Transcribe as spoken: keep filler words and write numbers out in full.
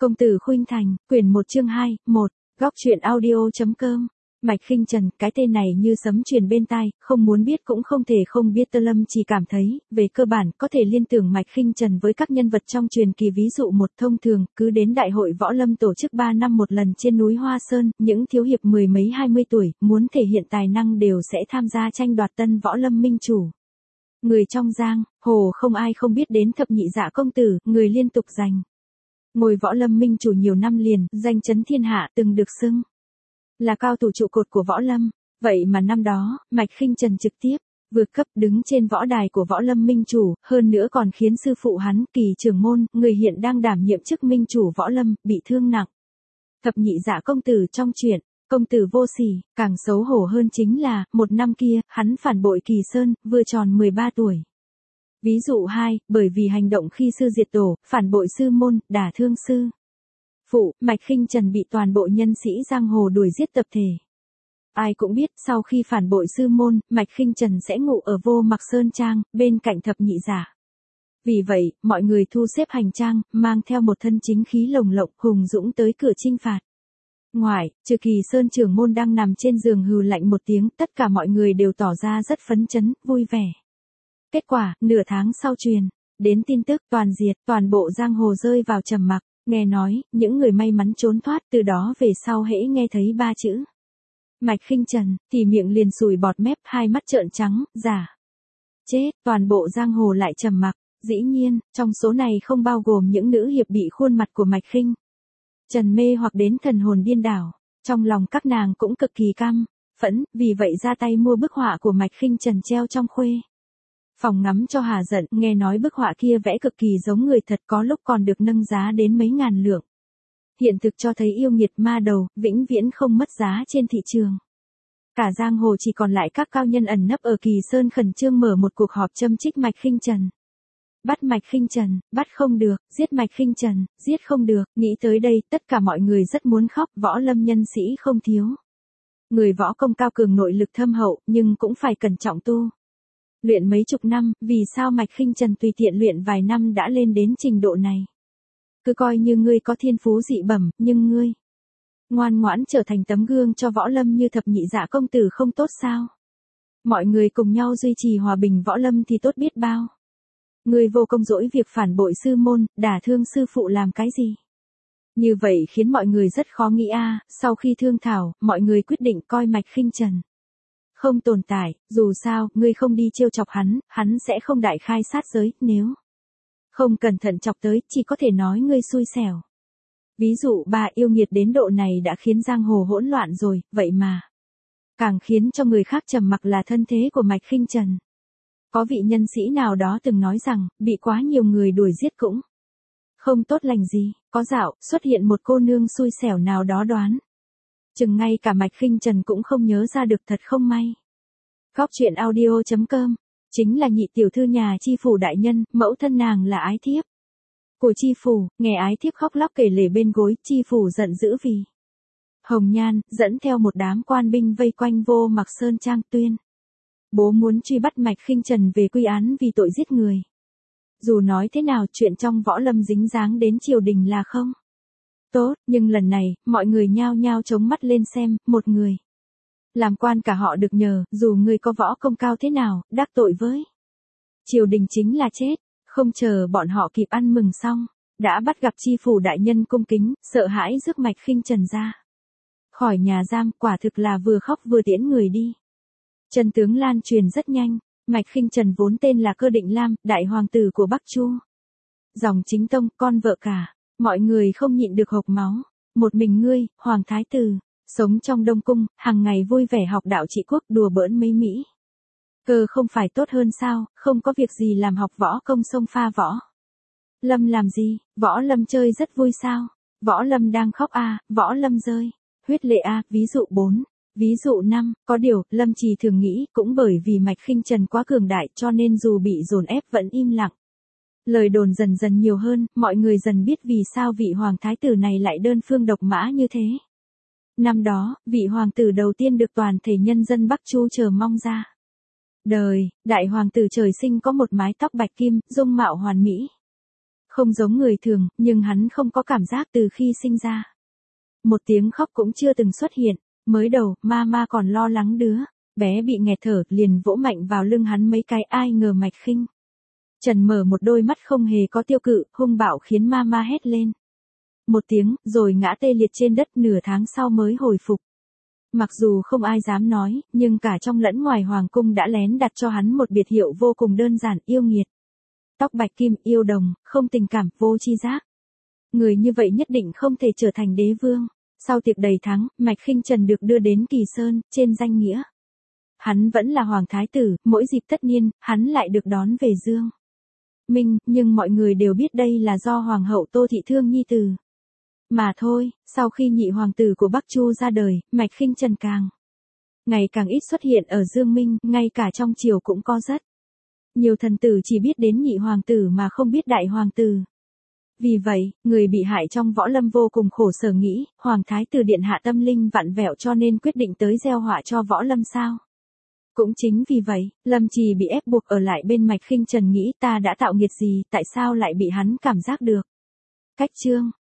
Công tử Khuynh Thành, quyển một chương hai, một, góc truyện audio.com. Mạch Khinh Trần, cái tên này như sấm truyền bên tai, không muốn biết cũng không thể không biết. Tơ Lâm chỉ cảm thấy, về cơ bản, có thể liên tưởng Mạch Khinh Trần với các nhân vật trong truyền kỳ. Ví dụ một, thông thường, cứ đến đại hội võ lâm tổ chức ba năm một lần trên núi Hoa Sơn, những thiếu hiệp mười mấy hai mươi tuổi, muốn thể hiện tài năng đều sẽ tham gia tranh đoạt tân võ lâm minh chủ. Người trong giang hồ không ai không biết đến Thập Nhị Dạ công tử, người liên tục giành ngôi võ lâm minh chủ nhiều năm liền, danh chấn thiên hạ, từng được xưng là cao thủ trụ cột của võ lâm. Vậy mà năm đó, Mạch Khinh Trần trực tiếp vượt cấp đứng trên võ đài của võ lâm minh chủ, hơn nữa còn khiến sư phụ hắn, Kỳ trưởng môn, người hiện đang đảm nhiệm chức minh chủ võ lâm, bị thương nặng. Thập Nhị Dạ công tử trong truyện, công tử vô sỉ. Càng xấu hổ hơn chính là, một năm kia, hắn phản bội Kỳ Sơn, vừa tròn mười ba tuổi. Ví dụ hai, bởi vì hành động khi sư diệt tổ, phản bội sư môn, đả thương sư phụ, Mạch Khinh Trần bị toàn bộ nhân sĩ giang hồ đuổi giết tập thể. Ai cũng biết, sau khi phản bội sư môn, Mạch Khinh Trần sẽ ngụ ở Vô Mặc Sơn Trang, bên cạnh Thập Nhị Dạ. Vì vậy, mọi người thu xếp hành trang, mang theo một thân chính khí lồng lộng, hùng dũng tới cửa chinh phạt. Ngoài, trừ Kỳ Sơn trưởng môn đang nằm trên giường hừ lạnh một tiếng, tất cả mọi người đều tỏ ra rất phấn chấn, vui vẻ. Kết quả, nửa tháng sau truyền đến tin tức toàn diệt, toàn bộ giang hồ rơi vào trầm mặc. Nghe nói, những người may mắn trốn thoát, từ đó về sau hễ nghe thấy ba chữ Mạch Khinh Trần, thì miệng liền sùi bọt mép, hai mắt trợn trắng, giả chết, toàn bộ giang hồ lại trầm mặc. Dĩ nhiên, trong số này không bao gồm những nữ hiệp bị khuôn mặt của Mạch Khinh Trần mê hoặc đến thần hồn điên đảo. Trong lòng các nàng cũng cực kỳ căm phẫn, vì vậy ra tay mua bức họa của Mạch Khinh Trần treo trong khuê phòng ngắm cho hà giận. Nghe nói bức họa kia vẽ cực kỳ giống người thật, có lúc còn được nâng giá đến mấy ngàn lượng. Hiện thực cho thấy yêu nghiệt ma đầu, vĩnh viễn không mất giá trên thị trường. Cả giang hồ chỉ còn lại các cao nhân ẩn nấp ở Kỳ Sơn khẩn trương mở một cuộc họp châm chích Mạch Khinh Trần. Bắt Mạch Khinh Trần, bắt không được, giết Mạch Khinh Trần, giết không được. Nghĩ tới đây, tất cả mọi người rất muốn khóc. Võ lâm nhân sĩ không thiếu người võ công cao cường, nội lực thâm hậu, nhưng cũng phải cẩn trọng tu luyện mấy chục năm. Vì sao Mạch Khinh Trần tùy tiện luyện vài năm đã lên đến trình độ này? Cứ coi như ngươi có thiên phú dị bẩm, nhưng ngươi ngoan ngoãn trở thành tấm gương cho võ lâm như Thập Nhị Dạ công tử không tốt sao? Mọi người cùng nhau duy trì hòa bình võ lâm thì tốt biết bao. Ngươi vô công dỗi việc phản bội sư môn, đả thương sư phụ làm cái gì? Như vậy khiến mọi người rất khó nghĩ a. Sau khi thương thảo, mọi người quyết định coi Mạch Khinh Trần không tồn tại. Dù sao, ngươi không đi trêu chọc hắn, hắn sẽ không đại khai sát giới. Nếu không cẩn thận chọc tới, chỉ có thể nói ngươi xui xẻo. Ví dụ ba, yêu nghiệt đến độ này đã khiến giang hồ hỗn loạn rồi, vậy mà càng khiến cho người khác trầm mặc là thân thế của Mạch Khinh Trần. Có vị nhân sĩ nào đó từng nói rằng, bị quá nhiều người đuổi giết cũng không tốt lành gì. Có dạo, xuất hiện một cô nương xui xẻo nào đó đoán chừng ngay cả Mạch Khinh Trần cũng không nhớ ra được, thật không may. Góc truyện audio.com, chính là nhị tiểu thư nhà chi phủ đại nhân, mẫu thân nàng là ái thiếp của chi phủ. Nghe ái thiếp khóc lóc kể lể bên gối, chi phủ giận dữ vì hồng nhan, dẫn theo một đám quan binh vây quanh Vô Mặc Sơn Trang, tuyên bố muốn truy bắt Mạch Khinh Trần về quy án vì tội giết người. Dù nói thế nào, chuyện trong võ lâm dính dáng đến triều đình là không tốt, nhưng lần này, mọi người nhao nhao chống mắt lên xem. Một người làm quan cả họ được nhờ, dù người có võ công cao thế nào, đắc tội với triều đình chính là chết. Không chờ bọn họ kịp ăn mừng xong, đã bắt gặp chi phủ đại nhân cung kính, sợ hãi rước Mạch Khinh Trần ra khỏi nhà giam. Quả thực là vừa khóc vừa tiễn người đi. Chân tướng lan truyền rất nhanh. Mạch Khinh Trần vốn tên là Cơ Định Lam, đại hoàng tử của Bắc Chu, dòng chính tông, con vợ cả. Mọi người không nhịn được hộc máu. Một mình ngươi, hoàng thái tử, sống trong Đông Cung, hàng ngày vui vẻ học đạo trị quốc, đùa bỡn mấy Mỹ cơ không phải tốt hơn sao? Không có việc gì làm học võ công xông pha võ lâm làm gì? Võ lâm chơi rất vui sao? Võ lâm đang khóc a, võ lâm rơi huyết lệ a. Ví dụ bốn. Ví dụ năm, có điều, Lâm Trì thường nghĩ, cũng bởi vì Mạch Khinh Trần quá cường đại cho nên dù bị dồn ép vẫn im lặng. Lời đồn dần dần nhiều hơn, mọi người dần biết vì sao vị hoàng thái tử này lại đơn phương độc mã như thế. Năm đó, vị hoàng tử đầu tiên được toàn thể nhân dân Bắc Chu chờ mong ra đời, đại hoàng tử trời sinh có một mái tóc bạch kim, dung mạo hoàn mỹ. Không giống người thường, nhưng hắn không có cảm giác từ khi sinh ra. Một tiếng khóc cũng chưa từng xuất hiện, mới đầu, mama còn lo lắng đứa bé bị nghẹt thở, liền vỗ mạnh vào lưng hắn mấy cái, ai ngờ Mạch Khinh Trần mở một đôi mắt không hề có tiêu cự, hung bạo khiến mama hét lên một tiếng, rồi ngã tê liệt trên đất, nửa tháng sau mới hồi phục. Mặc dù không ai dám nói, nhưng cả trong lẫn ngoài hoàng cung đã lén đặt cho hắn một biệt hiệu vô cùng đơn giản, yêu nghiệt. Tóc bạch kim, yêu đồng, không tình cảm, vô tri giác. Người như vậy nhất định không thể trở thành đế vương. Sau tiệc đầy thắng, Mạch Khinh Trần được đưa đến Kỳ Sơn, trên danh nghĩa hắn vẫn là hoàng thái tử, mỗi dịp tất niên, hắn lại được đón về Dương Minh, nhưng mọi người đều biết đây là do hoàng hậu Tô Thị thương nhi tử mà thôi. Sau khi nhị hoàng tử của Bắc Chu ra đời, Mạch Khinh Trần càng ngày càng ít xuất hiện ở Dương Minh, ngay cả trong triều cũng có rất nhiều thần tử chỉ biết đến nhị hoàng tử mà không biết đại hoàng tử. Vì vậy, người bị hại trong võ lâm vô cùng khổ sở, nghĩ, hoàng thái tử điện hạ tâm linh vặn vẹo cho nên quyết định tới gieo họa cho võ lâm sao. Cũng chính vì vậy, Lâm Trì bị ép buộc ở lại bên Mạch Khinh Trần, nghĩ ta đã tạo nghiệt gì, tại sao lại bị hắn cảm giác được. Cách chương